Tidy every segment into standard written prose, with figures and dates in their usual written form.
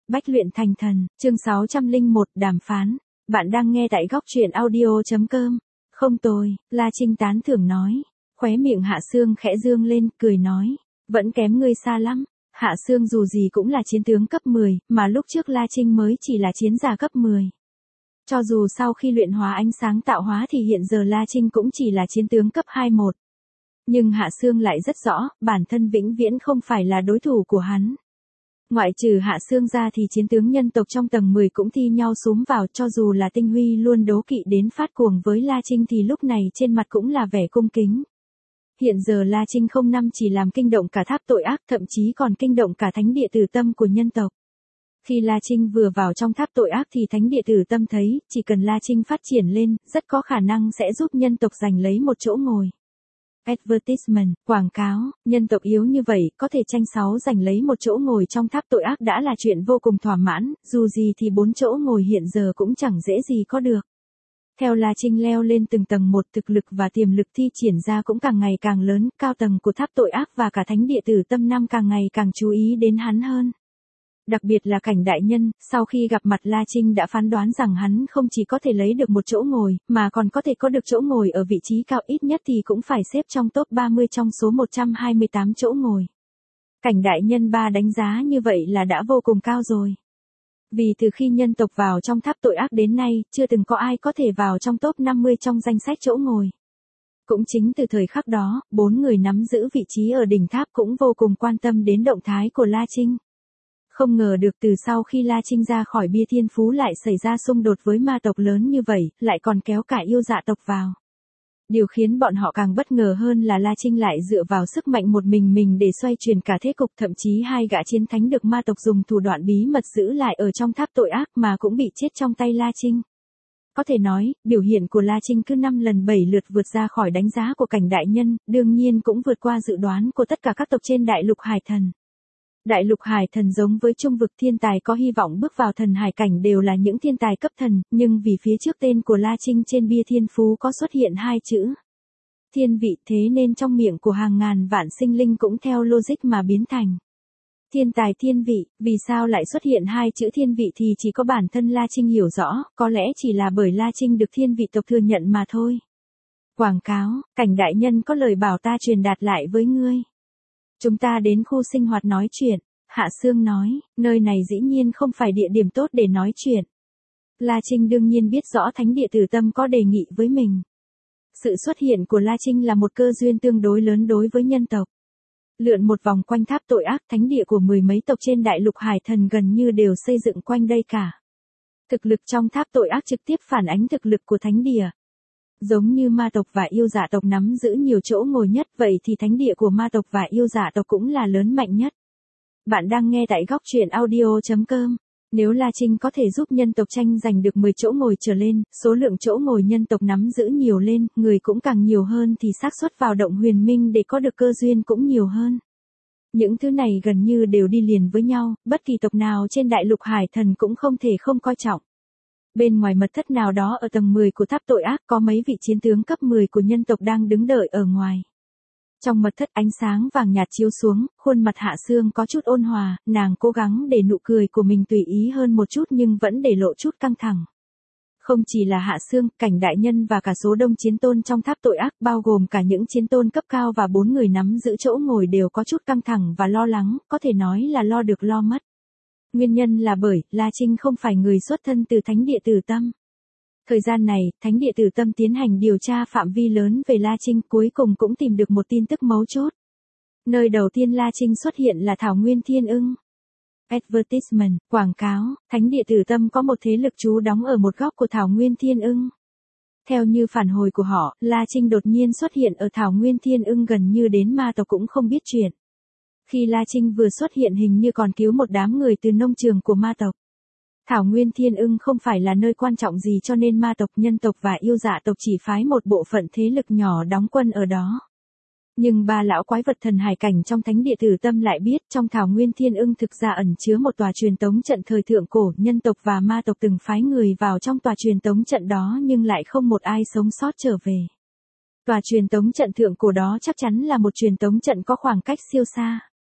Bách luyện thành thần, chương 601, đàm phán. Bạn đang nghe tại góc truyện audio.com. Không tồi, La Trinh tán thưởng nói. Khóe miệng Hạ Sương khẽ dương lên, cười nói. Vẫn kém ngươi xa lắm. Hạ Sương dù gì cũng là chiến tướng cấp 10, mà lúc trước La Trinh mới chỉ là chiến giả cấp 10. Cho dù sau khi luyện hóa ánh sáng tạo hóa thì hiện giờ La Trinh cũng chỉ là chiến tướng cấp 21. Nhưng Hạ Sương lại rất rõ, bản thân vĩnh viễn không phải là đối thủ của hắn. Ngoại trừ Hạ Sương ra thì chiến tướng nhân tộc trong tầng 10 cũng thi nhau xúm vào, cho dù là Tinh Huy luôn đố kỵ đến phát cuồng với La Trinh thì lúc này trên mặt cũng là vẻ cung kính. Hiện giờ La Trinh không năm chỉ làm kinh động cả tháp tội ác, thậm chí còn kinh động cả thánh địa tử tâm của nhân tộc. Khi La Trinh vừa vào trong tháp tội ác thì thánh địa tử tâm thấy, chỉ cần La Trinh phát triển lên, rất có khả năng sẽ giúp nhân tộc giành lấy một chỗ ngồi. Advertisement, quảng cáo, nhân tộc yếu như vậy, có thể tranh 6 giành lấy một chỗ ngồi trong tháp tội ác đã là chuyện vô cùng thỏa mãn, dù gì thì 4 chỗ ngồi hiện giờ cũng chẳng dễ gì có được. Theo La Trinh leo lên từng tầng một, thực lực và tiềm lực thi triển ra cũng càng ngày càng lớn, cao tầng của tháp tội ác và cả thánh địa tử tâm năm càng ngày càng chú ý đến hắn hơn. Đặc biệt là Cảnh đại nhân, sau khi gặp mặt La Trinh đã phán đoán rằng hắn không chỉ có thể lấy được một chỗ ngồi, mà còn có thể có được chỗ ngồi ở vị trí cao, ít nhất thì cũng phải xếp trong top 30 trong số 128 chỗ ngồi. Cảnh đại nhân ba đánh giá như vậy là đã vô cùng cao rồi. Vì từ khi nhân tộc vào trong tháp tội ác đến nay, chưa từng có ai có thể vào trong top 50 trong danh sách chỗ ngồi. Cũng chính từ thời khắc đó, 4 người nắm giữ vị trí ở đỉnh tháp cũng vô cùng quan tâm đến động thái của La Trinh. Không ngờ được từ sau khi La Trinh ra khỏi bia thiên phú lại xảy ra xung đột với ma tộc lớn như vậy, lại còn kéo cả yêu dạ tộc vào. Điều khiến bọn họ càng bất ngờ hơn là La Trinh lại dựa vào sức mạnh một mình để xoay chuyển cả thế cục, thậm chí 2 gã chiến thánh được ma tộc dùng thủ đoạn bí mật giữ lại ở trong tháp tội ác mà cũng bị chết trong tay La Trinh. Có thể nói, biểu hiện của La Trinh cứ 5 lần 7 lượt vượt ra khỏi đánh giá của Cảnh đại nhân, đương nhiên cũng vượt qua dự đoán của tất cả các tộc trên đại lục hải thần. Đại lục hải thần giống với trung vực, thiên tài có hy vọng bước vào thần hải cảnh đều là những thiên tài cấp thần, nhưng vì phía trước tên của La Trinh trên bia thiên phú có xuất hiện 2 chữ thiên vị, thế nên trong miệng của hàng ngàn vạn sinh linh cũng theo logic mà biến thành thiên tài thiên vị. Vì sao lại xuất hiện 2 chữ thiên vị thì chỉ có bản thân La Trinh hiểu rõ, có lẽ chỉ là bởi La Trinh được thiên vị tộc thừa nhận mà thôi. Quảng cáo, Cảnh đại nhân có lời bảo ta truyền đạt lại với ngươi. Chúng ta đến khu sinh hoạt nói chuyện, Hạ Sương nói, nơi này dĩ nhiên không phải địa điểm tốt để nói chuyện. La Trinh đương nhiên biết rõ thánh địa tử tâm có đề nghị với mình. Sự xuất hiện của La Trinh là một cơ duyên tương đối lớn đối với nhân tộc. Lượn một vòng quanh tháp tội ác, thánh địa của 10 mấy tộc trên đại lục hải thần gần như đều xây dựng quanh đây cả. Thực lực trong tháp tội ác trực tiếp phản ánh thực lực của thánh địa. Giống như ma tộc và yêu dạ tộc nắm giữ nhiều chỗ ngồi nhất, vậy thì thánh địa của ma tộc và yêu dạ tộc cũng là lớn mạnh nhất. Bạn đang nghe tại góc truyện audio.com. Nếu La Trinh có thể giúp nhân tộc tranh giành được 10 chỗ ngồi trở lên, số lượng chỗ ngồi nhân tộc nắm giữ nhiều lên, người cũng càng nhiều hơn thì xác suất vào động huyền minh để có được cơ duyên cũng nhiều hơn. Những thứ này gần như đều đi liền với nhau, bất kỳ tộc nào trên đại lục hải thần cũng không thể không coi trọng. Bên ngoài mật thất nào đó ở tầng 10 của tháp tội ác có mấy vị chiến tướng cấp 10 của nhân tộc đang đứng đợi ở ngoài. Trong mật thất ánh sáng vàng nhạt chiếu xuống, khuôn mặt Hạ Sương có chút ôn hòa, nàng cố gắng để nụ cười của mình tùy ý hơn một chút nhưng vẫn để lộ chút căng thẳng. Không chỉ là Hạ Sương, Cảnh đại nhân và cả số đông chiến tôn trong tháp tội ác, bao gồm cả những chiến tôn cấp cao và 4 người nắm giữ chỗ ngồi đều có chút căng thẳng và lo lắng, có thể nói là lo được lo mất. Nguyên nhân là bởi, La Trinh không phải người xuất thân từ thánh địa tử tâm. Thời gian này, thánh địa tử tâm tiến hành điều tra phạm vi lớn về La Trinh, cuối cùng cũng tìm được một tin tức mấu chốt. Nơi đầu tiên La Trinh xuất hiện là Thảo Nguyên Thiên Ưng. Advertisement, quảng cáo, thánh địa tử tâm có một thế lực trú đóng ở một góc của Thảo Nguyên Thiên Ưng. Theo như phản hồi của họ, La Trinh đột nhiên xuất hiện ở Thảo Nguyên Thiên Ưng gần như đến ma tộc cũng không biết chuyện. Khi La Trinh vừa xuất hiện hình như còn cứu một đám người từ nông trường của ma tộc. Thảo Nguyên Thiên Ưng không phải là nơi quan trọng gì cho nên ma tộc, nhân tộc và yêu dạ tộc chỉ phái một bộ phận thế lực nhỏ đóng quân ở đó. Nhưng ba lão quái vật thần hải cảnh trong thánh địa tử tâm lại biết trong Thảo Nguyên Thiên Ưng thực ra ẩn chứa một tòa truyền tống trận thời thượng cổ, nhân tộc và ma tộc từng phái người vào trong tòa truyền tống trận đó nhưng lại không một ai sống sót trở về. Tòa truyền tống trận thượng cổ đó chắc chắn là một truyền tống trận có khoảng cách siêu xa.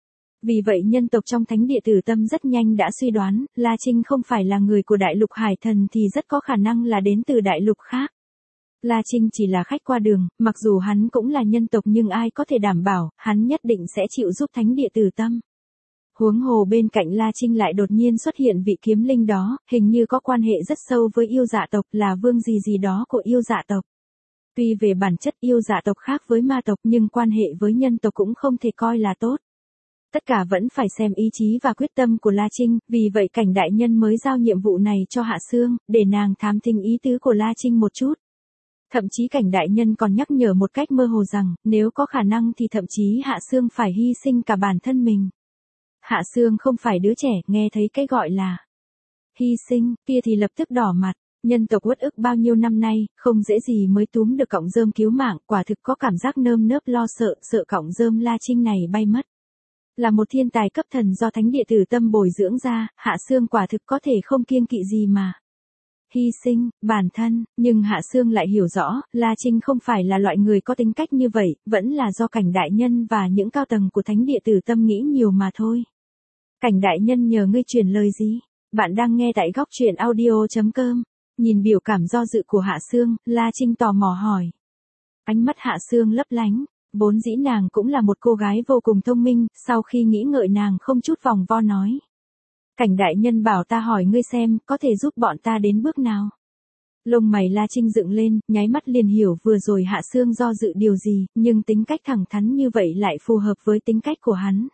Vì vậy nhân tộc trong thánh địa Tử Tâm rất nhanh đã suy đoán, La Trinh không phải là người của đại lục Hải Thần thì rất có khả năng là đến từ đại lục khác. La Trinh chỉ là khách qua đường, mặc dù hắn cũng là nhân tộc nhưng ai có thể đảm bảo, hắn nhất định sẽ chịu giúp thánh địa Tử Tâm. Huống hồ bên cạnh La Trinh lại đột nhiên xuất hiện vị kiếm linh đó, hình như có quan hệ rất sâu với yêu dạ tộc, là vương gì đó của yêu dạ tộc. Tuy về bản chất yêu dạ tộc khác với ma tộc nhưng quan hệ với nhân tộc cũng không thể coi là tốt. Tất cả vẫn phải xem ý chí và quyết tâm của La Trinh, vì vậy cảnh đại nhân mới giao nhiệm vụ này cho Hạ Sương, để nàng thám thính ý tứ của La Trinh một chút. Thậm chí cảnh đại nhân còn nhắc nhở một cách mơ hồ rằng, nếu có khả năng thì thậm chí Hạ Sương phải hy sinh cả bản thân mình. Hạ Sương không phải đứa trẻ, nghe thấy cái gọi là hy sinh, kia thì lập tức đỏ mặt. Nhân tộc uất ức bao nhiêu năm nay, không dễ gì mới túm được cọng rơm cứu mạng, quả thực có cảm giác nơm nớp lo sợ, sợ cọng rơm La Trinh này bay mất. Là một thiên tài cấp thần do thánh địa Tử Tâm bồi dưỡng ra, Hạ Sương quả thực có thể không kiêng kỵ gì mà hy sinh bản thân, nhưng Hạ Sương lại hiểu rõ, La Trinh không phải là loại người có tính cách như vậy, vẫn là do cảnh đại nhân và những cao tầng của thánh địa Tử Tâm nghĩ nhiều mà thôi. Cảnh đại nhân nhờ ngươi truyền lời gì? Bạn đang nghe tại góc truyện audio.com. Nhìn biểu cảm do dự của Hạ Sương, La Trinh tò mò hỏi. Ánh mắt Hạ Sương lấp lánh, vốn dĩ nàng cũng là một cô gái vô cùng thông minh, sau khi nghĩ ngợi nàng không chút vòng vo nói. Cảnh đại nhân bảo ta hỏi ngươi xem, có thể giúp bọn ta đến bước nào? Lông mày La Trinh dựng lên, nháy mắt liền hiểu vừa rồi Hạ Sương do dự điều gì, nhưng tính cách thẳng thắn như vậy lại phù hợp với tính cách của hắn.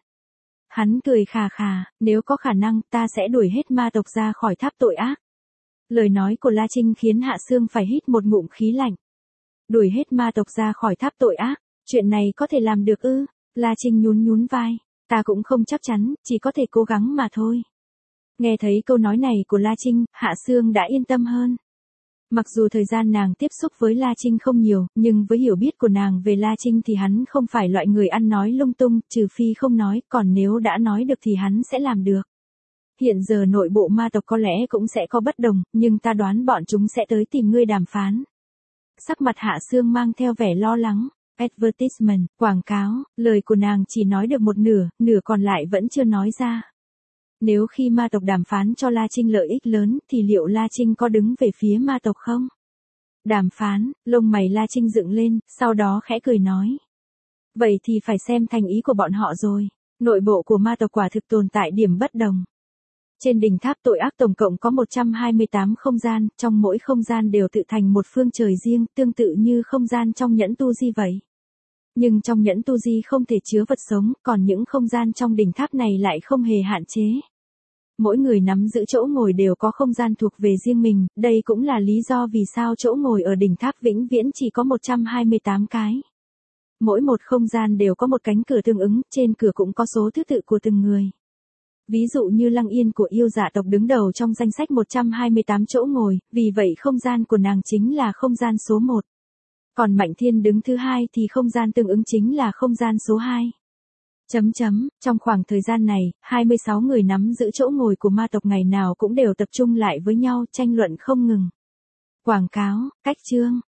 Hắn cười khà khà, nếu có khả năng ta sẽ đuổi hết ma tộc ra khỏi tháp tội ác. Lời nói của La Trinh khiến Hạ Sương phải hít một ngụm khí lạnh. Đuổi hết ma tộc ra khỏi tháp tội ác, chuyện này có thể làm được ư? La Trinh nhún vai, ta cũng không chắc chắn, chỉ có thể cố gắng mà thôi. Nghe thấy câu nói này của La Trinh, Hạ Sương đã yên tâm hơn. Mặc dù thời gian nàng tiếp xúc với La Trinh không nhiều, nhưng với hiểu biết của nàng về La Trinh thì hắn không phải loại người ăn nói lung tung, trừ phi không nói, còn nếu đã nói được thì hắn sẽ làm được. Hiện giờ nội bộ ma tộc có lẽ cũng sẽ có bất đồng, nhưng ta đoán bọn chúng sẽ tới tìm ngươi đàm phán. Sắc mặt Hạ Sương mang theo vẻ lo lắng. Advertisement, quảng cáo, lời của nàng chỉ nói được một nửa, nửa còn lại vẫn chưa nói ra. Nếu khi ma tộc đàm phán cho La Trinh lợi ích lớn thì liệu La Trinh có đứng về phía ma tộc không? Đàm phán, lông mày La Trinh dựng lên, sau đó khẽ cười nói. Vậy thì phải xem thành ý của bọn họ rồi. Nội bộ của ma tộc quả thực tồn tại điểm bất đồng. Trên đỉnh tháp tội ác tổng cộng có 128 không gian, trong mỗi không gian đều tự thành một phương trời riêng, tương tự như không gian trong nhẫn tu di vậy. Nhưng trong nhẫn tu di không thể chứa vật sống, còn những không gian trong đỉnh tháp này lại không hề hạn chế. Mỗi người nắm giữ chỗ ngồi đều có không gian thuộc về riêng mình, đây cũng là lý do vì sao chỗ ngồi ở đỉnh tháp vĩnh viễn chỉ có 128 cái. Mỗi một không gian đều có một cánh cửa tương ứng, trên cửa cũng có số thứ tự của từng người. Ví dụ như Lăng Yên của yêu dạ tộc đứng đầu trong danh sách 128 chỗ ngồi, vì vậy không gian của nàng chính là không gian số 1. Còn Mạnh Thiên đứng thứ hai thì không gian tương ứng chính là không gian số 2. Trong khoảng thời gian này, 26 người nắm giữ chỗ ngồi của ma tộc ngày nào cũng đều tập trung lại với nhau tranh luận không ngừng. Quảng cáo, cách chương,